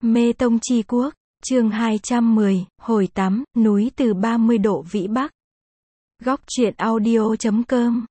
Mê Tông Chi Quốc, chương 210, hồi tắm, núi từ 30 độ vĩ Bắc. Góc truyện audio.com.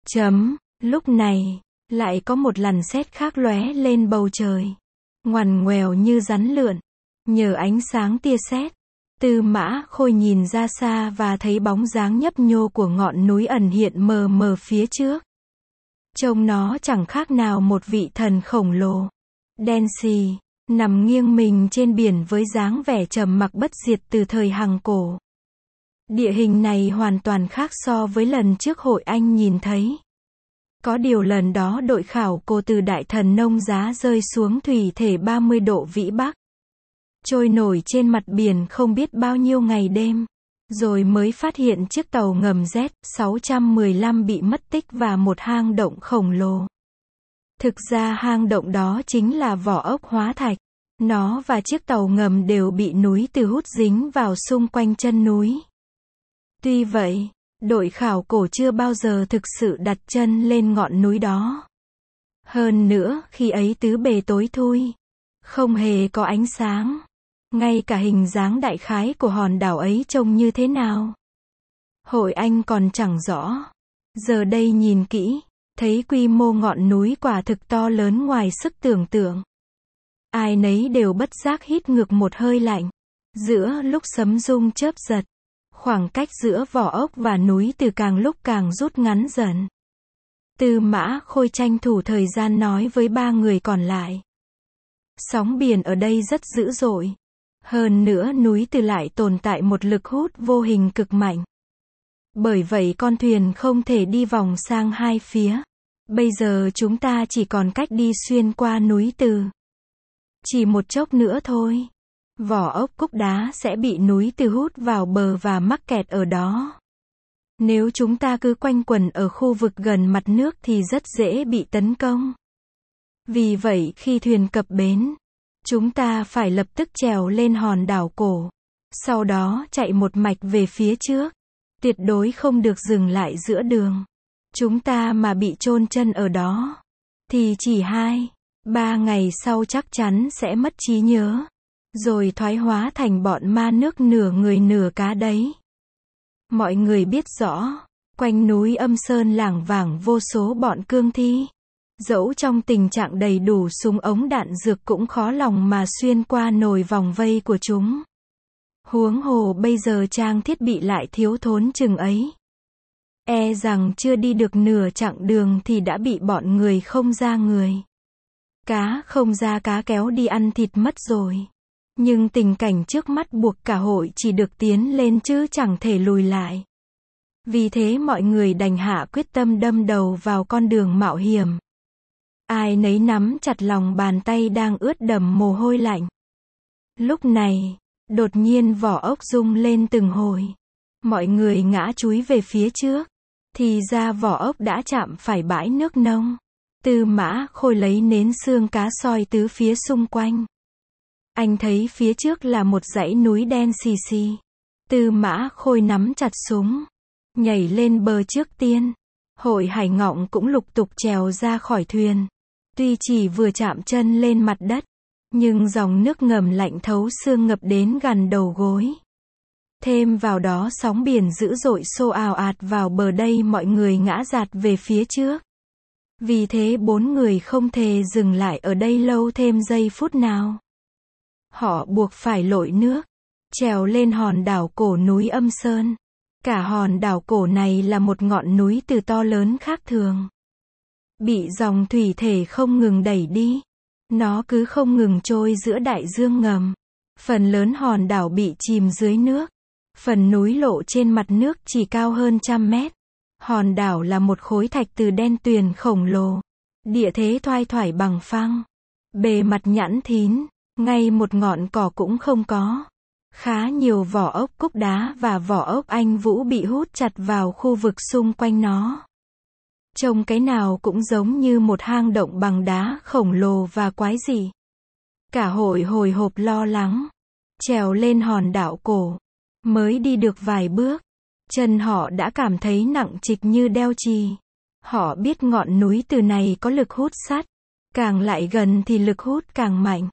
Lúc này, lại có một làn sét khác lóe lên bầu trời. Ngoằn ngoèo như rắn lượn. Nhờ ánh sáng tia sét, Tư Mã Khôi nhìn ra xa và thấy bóng dáng nhấp nhô của ngọn núi ẩn hiện mờ mờ phía trước. Trông nó chẳng khác nào một vị thần khổng lồ. Đen xì, nằm nghiêng mình trên biển với dáng vẻ trầm mặc bất diệt từ thời Hằng Cổ. Địa hình này hoàn toàn khác so với lần trước hội anh nhìn thấy. Có điều lần đó đội khảo cổ từ Đại Thần Nông Giá rơi xuống thủy thể 30 độ vĩ Bắc. Trôi nổi trên mặt biển không biết bao nhiêu ngày đêm. Rồi mới phát hiện chiếc tàu ngầm Z-615 bị mất tích và một hang động khổng lồ. Thực ra hang động đó chính là vỏ ốc hóa thạch. Nó và chiếc tàu ngầm đều bị núi từ hút dính vào xung quanh chân núi. Tuy vậy, đội khảo cổ chưa bao giờ thực sự đặt chân lên ngọn núi đó. Hơn nữa, khi ấy tứ bề tối thui, không hề có ánh sáng. Ngay cả hình dáng đại khái của hòn đảo ấy trông như thế nào, hội anh còn chẳng rõ. Giờ đây nhìn kỹ, thấy quy mô ngọn núi quả thực to lớn ngoài sức tưởng tượng. Ai nấy đều bất giác hít ngược một hơi lạnh. Giữa lúc sấm rung chớp giật, khoảng cách giữa vỏ ốc và núi từ càng lúc càng rút ngắn dần. Tư Mã Khôi tranh thủ thời gian nói với ba người còn lại. Sóng biển ở đây rất dữ dội. Hơn nữa núi từ lại tồn tại một lực hút vô hình cực mạnh. Bởi vậy con thuyền không thể đi vòng sang hai phía. Bây giờ chúng ta chỉ còn cách đi xuyên qua núi từ. Chỉ một chốc nữa thôi, vỏ ốc cúc đá sẽ bị núi từ hút vào bờ và mắc kẹt ở đó. Nếu chúng ta cứ quanh quẩn ở khu vực gần mặt nước thì rất dễ bị tấn công. Vì vậy khi thuyền cập bến, chúng ta phải lập tức trèo lên hòn đảo cổ. Sau đó chạy một mạch về phía trước. Tuyệt đối không được dừng lại giữa đường. Chúng ta mà bị chôn chân ở đó, thì chỉ 2-3 ngày sau chắc chắn sẽ mất trí nhớ. Rồi thoái hóa thành bọn ma nước nửa người nửa cá đấy. Mọi người biết rõ, quanh núi Âm Sơn lảng vảng vô số bọn cương thi. Dẫu trong tình trạng đầy đủ súng ống đạn dược cũng khó lòng mà xuyên qua nồi vòng vây của chúng. Huống hồ bây giờ trang thiết bị lại thiếu thốn chừng ấy. E rằng chưa đi được nửa chặng đường thì đã bị bọn người không ra người, cá không ra cá kéo đi ăn thịt mất rồi. Nhưng tình cảnh trước mắt buộc cả hội chỉ được tiến lên chứ chẳng thể lùi lại. Vì thế mọi người đành hạ quyết tâm đâm đầu vào con đường mạo hiểm. Ai nấy nắm chặt lòng bàn tay đang ướt đẫm mồ hôi lạnh. Lúc này, đột nhiên vỏ ốc rung lên từng hồi. Mọi người ngã chúi về phía trước. Thì ra vỏ ốc đã chạm phải bãi nước nông. Tư Mã Khôi lấy nến xương cá soi tứ phía xung quanh. Anh thấy phía trước là một dãy núi đen xì xì. Tư Mã Khôi nắm chặt súng, nhảy lên bờ trước tiên. Hội Hải Ngọng cũng lục tục trèo ra khỏi thuyền. Tuy chỉ vừa chạm chân lên mặt đất, nhưng dòng nước ngầm lạnh thấu xương ngập đến gần đầu gối. Thêm vào đó sóng biển dữ dội xô ào ạt vào bờ, đây mọi người ngã dạt về phía trước. Vì thế bốn người không thể dừng lại ở đây lâu thêm giây phút nào. Họ buộc phải lội nước, trèo lên hòn đảo cổ núi Âm Sơn. Cả hòn đảo cổ này là một ngọn núi từ to lớn khác thường. Bị dòng thủy thể không ngừng đẩy đi. Nó cứ không ngừng trôi giữa đại dương ngầm. Phần lớn hòn đảo bị chìm dưới nước. Phần núi lộ trên mặt nước chỉ cao hơn 100 mét. Hòn đảo là một khối thạch từ đen tuyền khổng lồ. Địa thế thoai thoải bằng phẳng. Bề mặt nhẵn thín, ngay một ngọn cỏ cũng không có. Khá nhiều vỏ ốc cúc đá và vỏ ốc anh vũ bị hút chặt vào khu vực xung quanh nó. Trông cái nào cũng giống như một hang động bằng đá khổng lồ và quái dị. Cả hội hồi hộp lo lắng. Trèo lên hòn đảo cổ. Mới đi được vài bước, chân họ đã cảm thấy nặng trịch như đeo chì. Họ biết ngọn núi từ này có lực hút sắt. Càng lại gần thì lực hút càng mạnh.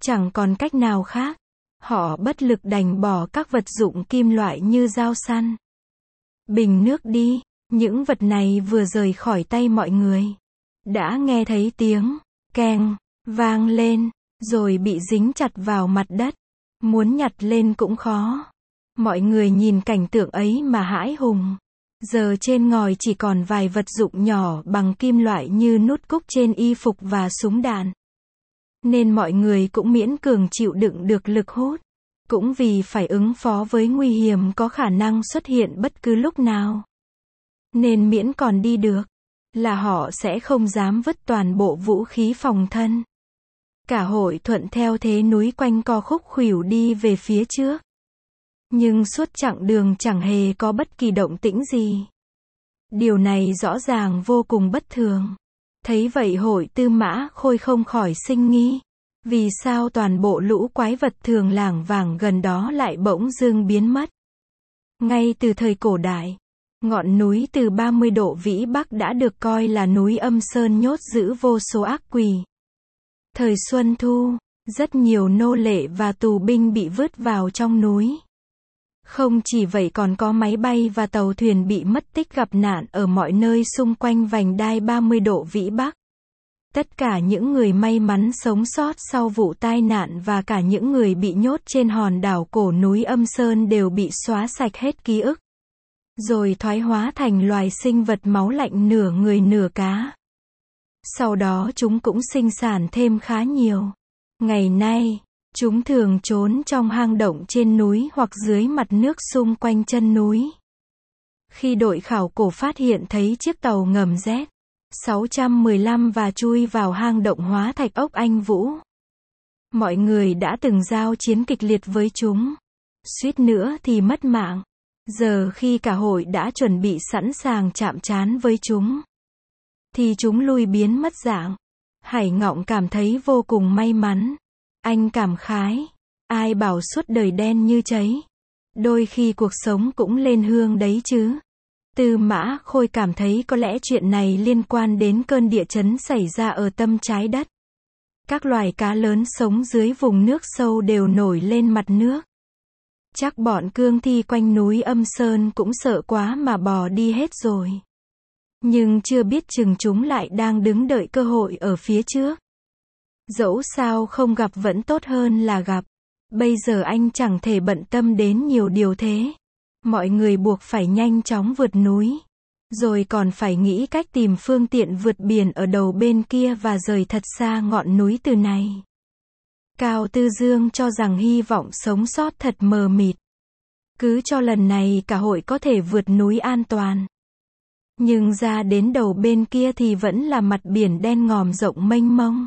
Chẳng còn cách nào khác. Họ bất lực đành bỏ các vật dụng kim loại như dao săn, bình nước đi. Những vật này vừa rời khỏi tay mọi người, đã nghe thấy tiếng keng vang lên, rồi bị dính chặt vào mặt đất. Muốn nhặt lên cũng khó. Mọi người nhìn cảnh tượng ấy mà hãi hùng. Giờ trên ngòi chỉ còn vài vật dụng nhỏ bằng kim loại như nút cúc trên y phục và súng đạn. Nên mọi người cũng miễn cường chịu đựng được lực hút. Cũng vì phải ứng phó với nguy hiểm có khả năng xuất hiện bất cứ lúc nào. Nên miễn còn đi được, là họ sẽ không dám vứt toàn bộ vũ khí phòng thân. Cả hội thuận theo thế núi quanh co khúc khuỷu đi về phía trước. Nhưng suốt chặng đường chẳng hề có bất kỳ động tĩnh gì. Điều này rõ ràng vô cùng bất thường. Thấy vậy Hội Tư Mã Khôi không khỏi sinh nghi. Vì sao toàn bộ lũ quái vật thường lảng vảng gần đó lại bỗng dưng biến mất? Ngay từ thời cổ đại, ngọn núi từ 30 độ vĩ Bắc đã được coi là núi Âm Sơn nhốt giữ vô số ác quỷ. Thời Xuân Thu, rất nhiều nô lệ và tù binh bị vứt vào trong núi. Không chỉ vậy còn có máy bay và tàu thuyền bị mất tích gặp nạn ở mọi nơi xung quanh vành đai 30 độ vĩ Bắc. Tất cả những người may mắn sống sót sau vụ tai nạn và cả những người bị nhốt trên hòn đảo cổ núi Âm Sơn đều bị xóa sạch hết ký ức. Rồi thoái hóa thành loài sinh vật máu lạnh nửa người nửa cá. Sau đó chúng cũng sinh sản thêm khá nhiều. Ngày nay, chúng thường trốn trong hang động trên núi hoặc dưới mặt nước xung quanh chân núi. Khi đội khảo cổ phát hiện thấy chiếc tàu ngầm Z615 và chui vào hang động hóa thạch ốc Anh Vũ, mọi người đã từng giao chiến kịch liệt với chúng, suýt nữa thì mất mạng. Giờ khi cả hội đã chuẩn bị sẵn sàng chạm trán với chúng, thì chúng lui biến mất dạng. Hải Ngọng cảm thấy vô cùng may mắn. Anh cảm khái, ai bảo suốt đời đen như cháy. Đôi khi cuộc sống cũng lên hương đấy chứ. Tư Mã Khôi cảm thấy có lẽ chuyện này liên quan đến cơn địa chấn xảy ra ở tâm trái đất. Các loài cá lớn sống dưới vùng nước sâu đều nổi lên mặt nước. Chắc bọn cương thi quanh núi Âm Sơn cũng sợ quá mà bò đi hết rồi. Nhưng chưa biết chừng chúng lại đang đứng đợi cơ hội ở phía trước. Dẫu sao không gặp vẫn tốt hơn là gặp. Bây giờ anh chẳng thể bận tâm đến nhiều điều thế. Mọi người buộc phải nhanh chóng vượt núi. Rồi còn phải nghĩ cách tìm phương tiện vượt biển ở đầu bên kia và rời thật xa ngọn núi từ này. Cao Tư Dương cho rằng hy vọng sống sót thật mờ mịt. Cứ cho lần này cả hội có thể vượt núi an toàn. Nhưng ra đến đầu bên kia thì vẫn là mặt biển đen ngòm rộng mênh mông.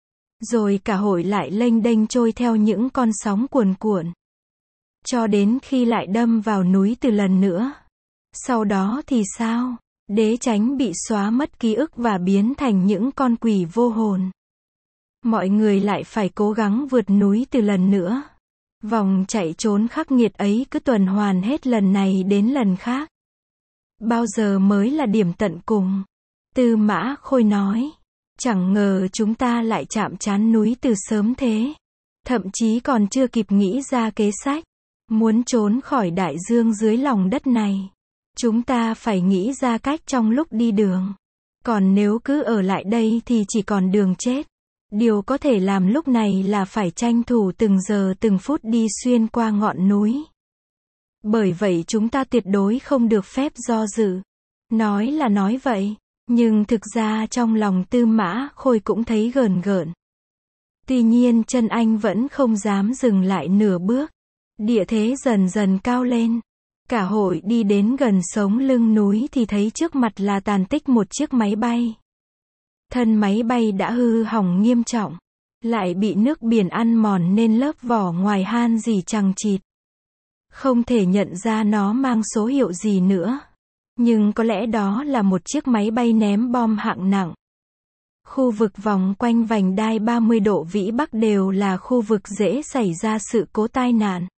Rồi cả hội lại lênh đênh trôi theo những con sóng cuồn cuộn. Cho đến khi lại đâm vào núi từ lần nữa. Sau đó thì sao? Để tránh bị xóa mất ký ức và biến thành những con quỷ vô hồn. Mọi người lại phải cố gắng vượt núi từ lần nữa. Vòng chạy trốn khắc nghiệt ấy cứ tuần hoàn hết lần này đến lần khác. Bao giờ mới là điểm tận cùng? Tư Mã Khôi nói. Chẳng ngờ chúng ta lại chạm trán núi từ sớm thế. Thậm chí còn chưa kịp nghĩ ra kế sách. Muốn trốn khỏi đại dương dưới lòng đất này. Chúng ta phải nghĩ ra cách trong lúc đi đường. Còn nếu cứ ở lại đây thì chỉ còn đường chết. Điều có thể làm lúc này là phải tranh thủ từng giờ từng phút đi xuyên qua ngọn núi. Bởi vậy chúng ta tuyệt đối không được phép do dự. Nói là nói vậy, nhưng thực ra trong lòng Tư Mã Khôi cũng thấy gờn gợn. Tuy nhiên chân anh vẫn không dám dừng lại nửa bước. Địa thế dần dần cao lên. Cả hội đi đến gần sống lưng núi thì thấy trước mặt là tàn tích một chiếc máy bay. Thân máy bay đã hư hỏng nghiêm trọng. Lại bị nước biển ăn mòn nên lớp vỏ ngoài han rỉ chằng chịt. Không thể nhận ra nó mang số hiệu gì nữa. Nhưng có lẽ đó là một chiếc máy bay ném bom hạng nặng. Khu vực vòng quanh vành đai 30 độ vĩ Bắc đều là khu vực dễ xảy ra sự cố tai nạn.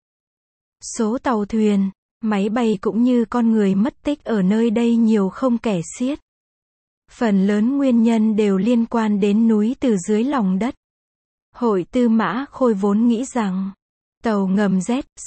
Số tàu thuyền, máy bay cũng như con người mất tích ở nơi đây nhiều không kể xiết. Phần lớn nguyên nhân đều liên quan đến núi từ dưới lòng đất. Hội Tư Mã Khôi vốn nghĩ rằng tàu ngầm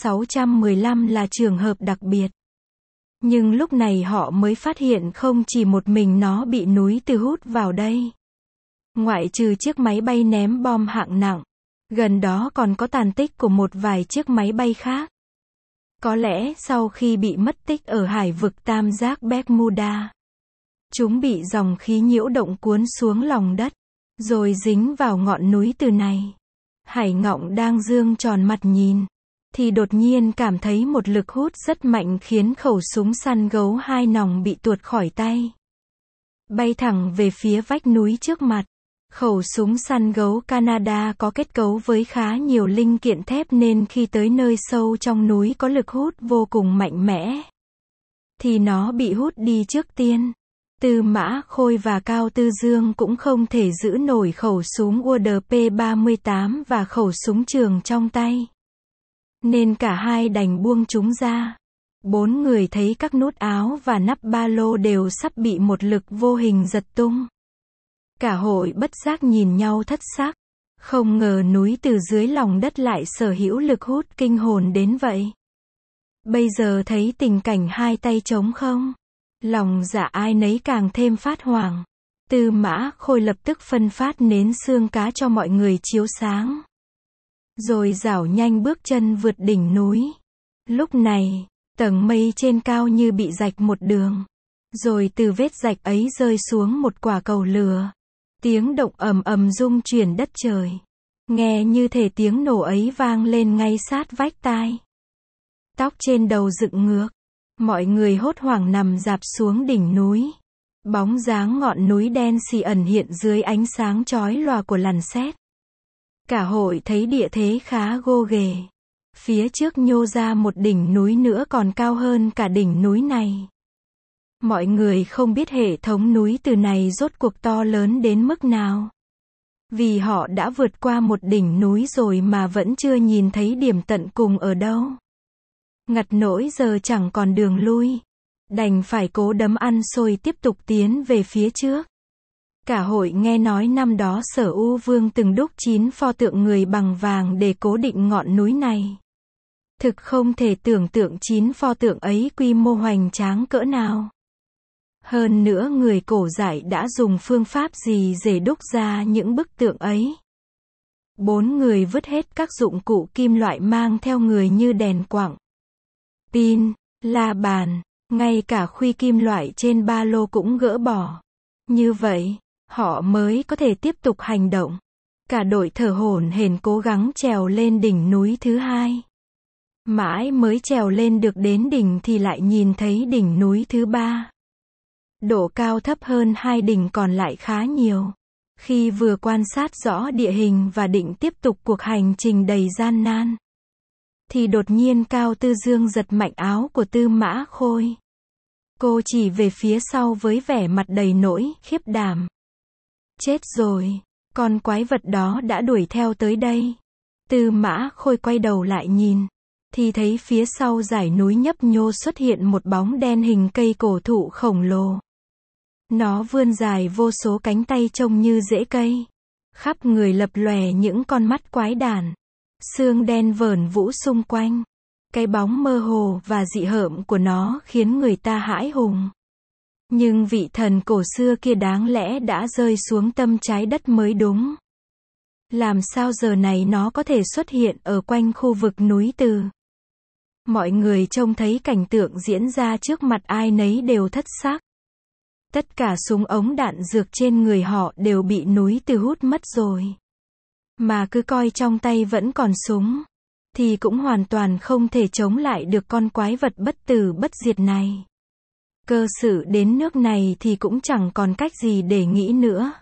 Z615 là trường hợp đặc biệt. Nhưng lúc này họ mới phát hiện không chỉ một mình nó bị núi Từ hút vào đây. Ngoại trừ chiếc máy bay ném bom hạng nặng, gần đó còn có tàn tích của một vài chiếc máy bay khác. Có lẽ sau khi bị mất tích ở hải vực tam giác Bermuda, chúng bị dòng khí nhiễu động cuốn xuống lòng đất, rồi dính vào ngọn núi Từ này. Hải Ngọng đang dương tròn mặt nhìn, thì đột nhiên cảm thấy một lực hút rất mạnh khiến khẩu súng săn gấu 2 nòng bị tuột khỏi tay. Bay thẳng về phía vách núi trước mặt. Khẩu súng săn gấu Canada có kết cấu với khá nhiều linh kiện thép nên khi tới nơi sâu trong núi có lực hút vô cùng mạnh mẽ, thì nó bị hút đi trước tiên. Tư Mã Khôi và Cao Tư Dương cũng không thể giữ nổi khẩu súng UDP-38 và khẩu súng trường trong tay, nên cả hai đành buông chúng ra. 4 người thấy các nút áo và nắp ba lô đều sắp bị một lực vô hình giật tung. Cả hội bất giác nhìn nhau thất sắc. Không ngờ núi Từ dưới lòng đất lại sở hữu lực hút kinh hồn đến vậy. Bây giờ thấy tình cảnh hai tay trống không, lòng dạ ai nấy càng thêm phát hoảng. Tư Mã Khôi lập tức phân phát nến xương cá cho mọi người chiếu sáng, rồi dảo nhanh bước chân vượt đỉnh núi. Lúc này, tầng mây trên cao như bị rạch một đường, rồi từ vết rạch ấy rơi xuống một quả cầu lửa. Tiếng động ầm ầm rung chuyển đất trời. Nghe như thể tiếng nổ ấy vang lên ngay sát vách tai. Tóc trên đầu dựng ngược. Mọi người hốt hoảng nằm rạp xuống đỉnh núi. Bóng dáng ngọn núi đen xì ẩn hiện dưới ánh sáng chói lòa của làn sét. Cả hội thấy địa thế khá gô ghề. Phía trước nhô ra một đỉnh núi nữa còn cao hơn cả đỉnh núi này. Mọi người không biết hệ thống núi Từ này rốt cuộc to lớn đến mức nào. Vì họ đã vượt qua một đỉnh núi rồi mà vẫn chưa nhìn thấy điểm tận cùng ở đâu. Ngặt nỗi giờ chẳng còn đường lui. Đành phải cố đấm ăn xôi tiếp tục tiến về phía trước. Cả hội nghe nói năm đó Sở U Vương từng đúc 9 pho tượng người bằng vàng để cố định ngọn núi này. Thực không thể tưởng tượng 9 pho tượng ấy quy mô hoành tráng cỡ nào. Hơn nữa người cổ đại đã dùng phương pháp gì để đúc ra những bức tượng ấy. 4 người vứt hết các dụng cụ kim loại mang theo người như đèn quặng, pin, la bàn, ngay cả khuy kim loại trên ba lô cũng gỡ bỏ. Như vậy, họ mới có thể tiếp tục hành động. Cả đội thở hổn hển cố gắng trèo lên đỉnh núi thứ hai. Mãi mới trèo lên được đến đỉnh thì lại nhìn thấy đỉnh núi thứ ba. Độ cao thấp hơn hai đỉnh còn lại khá nhiều. Khi vừa quan sát rõ địa hình và định tiếp tục cuộc hành trình đầy gian nan, thì đột nhiên Cao Tư Dương giật mạnh áo của Tư Mã Khôi. Cô chỉ về phía sau với vẻ mặt đầy nỗi khiếp đảm. Chết rồi, con quái vật đó đã đuổi theo tới đây. Tư Mã Khôi quay đầu lại nhìn, thì thấy phía sau dải núi nhấp nhô xuất hiện một bóng đen hình cây cổ thụ khổng lồ. Nó vươn dài vô số cánh tay trông như rễ cây. Khắp người lập lòe những con mắt quái đản. Xương đen vờn vũ xung quanh. Cái bóng mơ hồ và dị hợm của nó khiến người ta hãi hùng. Nhưng vị thần cổ xưa kia đáng lẽ đã rơi xuống tâm trái đất mới đúng. Làm sao giờ này nó có thể xuất hiện ở quanh khu vực núi Từ? Mọi người trông thấy cảnh tượng diễn ra trước mặt ai nấy đều thất xác. Tất cả súng ống đạn dược trên người họ đều bị núi Từ hút mất rồi. Mà cứ coi trong tay vẫn còn súng, thì cũng hoàn toàn không thể chống lại được con quái vật bất tử bất diệt này. Cơ sự đến nước này thì cũng chẳng còn cách gì để nghĩ nữa.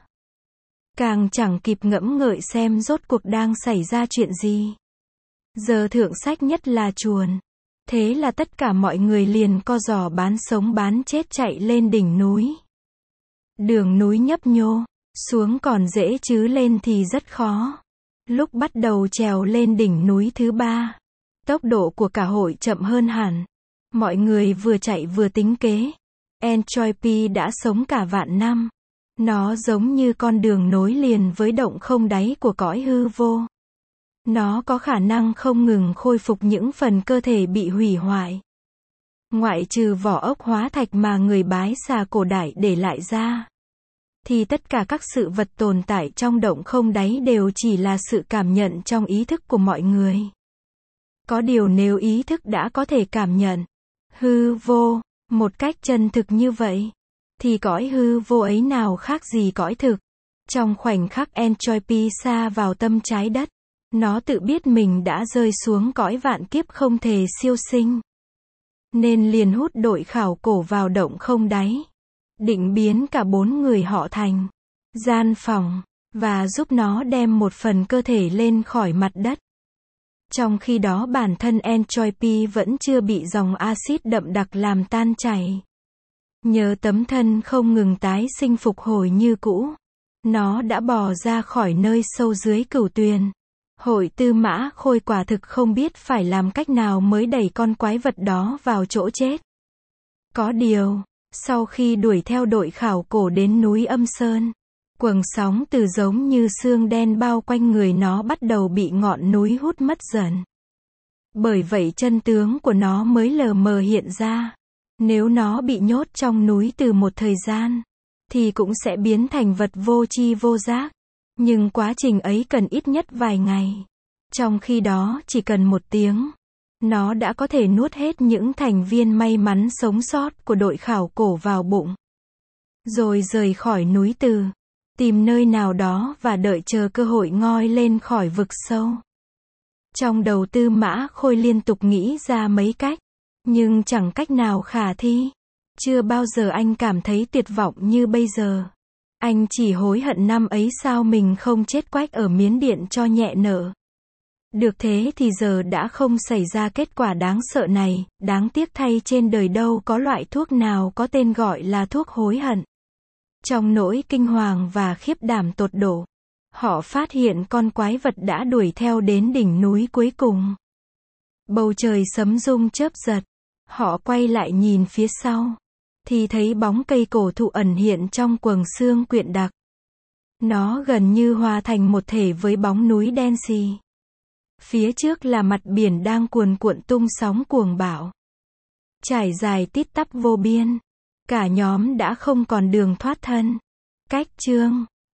Càng chẳng kịp ngẫm ngợi xem rốt cuộc đang xảy ra chuyện gì. Giờ thượng sách nhất là chuồn. Thế là tất cả mọi người liền co giò bán sống bán chết chạy lên đỉnh núi. Đường núi nhấp nhô, xuống còn dễ chứ lên thì rất khó. Lúc bắt đầu trèo lên đỉnh núi thứ ba, tốc độ của cả hội chậm hơn hẳn. Mọi người vừa chạy vừa tính kế. Entropy đã sống cả vạn năm. Nó giống như con đường nối liền với động không đáy của cõi hư vô. Nó có khả năng không ngừng khôi phục những phần cơ thể bị hủy hoại. Ngoại trừ vỏ ốc hóa thạch mà người Bái Xà cổ đại để lại ra, thì tất cả các sự vật tồn tại trong động không đáy đều chỉ là sự cảm nhận trong ý thức của mọi người. Có điều nếu ý thức đã có thể cảm nhận hư vô một cách chân thực như vậy, thì cõi hư vô ấy nào khác gì cõi thực. Trong khoảnh khắc Entropy sa vào tâm trái đất, nó tự biết mình đã rơi xuống cõi vạn kiếp không thể siêu sinh. Nên liền hút đội khảo cổ vào động không đáy, định biến cả 4 người họ thành gian phòng, và giúp nó đem một phần cơ thể lên khỏi mặt đất. Trong khi đó bản thân Entropy vẫn chưa bị dòng axit đậm đặc làm tan chảy. Nhờ tấm thân không ngừng tái sinh phục hồi như cũ, nó đã bò ra khỏi nơi sâu dưới cửu tuyền. Hội Tư Mã Khôi quả thực không biết phải làm cách nào mới đẩy con quái vật đó vào chỗ chết. Có điều, sau khi đuổi theo đội khảo cổ đến núi Âm Sơn, quầng sóng từ giống như xương đen bao quanh người nó bắt đầu bị ngọn núi hút mất dần. Bởi vậy chân tướng của nó mới lờ mờ hiện ra. Nếu nó bị nhốt trong núi từ một thời gian, thì cũng sẽ biến thành vật vô tri vô giác. Nhưng quá trình ấy cần ít nhất vài ngày. Trong khi đó chỉ cần 1 tiếng, nó đã có thể nuốt hết những thành viên may mắn sống sót của đội khảo cổ vào bụng. Rồi rời khỏi núi Từ, tìm nơi nào đó và đợi chờ cơ hội ngoi lên khỏi vực sâu. Trong đầu Tư Mã Khôi liên tục nghĩ ra mấy cách, nhưng chẳng cách nào khả thi. Chưa bao giờ anh cảm thấy tuyệt vọng như bây giờ. Anh chỉ hối hận năm ấy sao mình không chết quách ở Miến Điện cho nhẹ nợ. Được thế thì giờ đã không xảy ra kết quả đáng sợ này. Đáng tiếc thay trên đời đâu có loại thuốc nào có tên gọi là thuốc hối hận. Trong nỗi kinh hoàng và khiếp đảm tột độ, họ phát hiện con quái vật đã đuổi theo đến đỉnh núi cuối cùng. Bầu trời sấm rung chớp giật. Họ quay lại nhìn phía sau, thì thấy bóng cây cổ thụ ẩn hiện trong quầng sương quyện đặc. Nó gần như hòa thành một thể với bóng núi đen xì. Phía trước là mặt biển đang cuồn cuộn tung sóng cuồng bạo, trải dài tít tắp vô biên. Cả nhóm đã không còn đường thoát thân. Cách chương